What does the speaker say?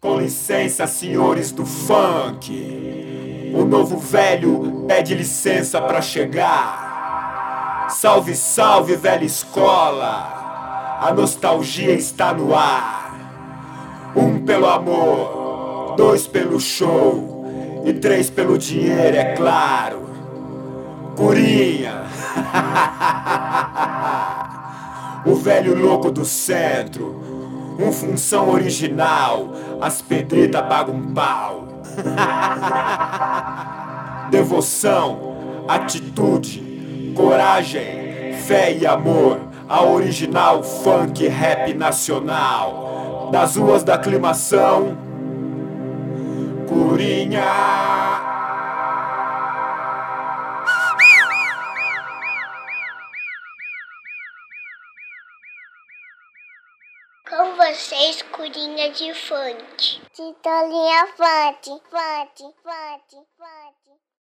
Com licença, senhores do funk, o novo velho pede licença pra chegar. Salve, salve, velha escola, a nostalgia está no ar. Um pelo amor, dois pelo show e três pelo dinheiro, é claro. Curinha, o velho louco do centro, um função original, as pedritas pagam um pau. Devoção, atitude, coragem, fé e amor, a original funk rap nacional. Das ruas da aclimação, Curinha. Com vocês, Curinha de funk. Titolinha funk, funk, funk, funk.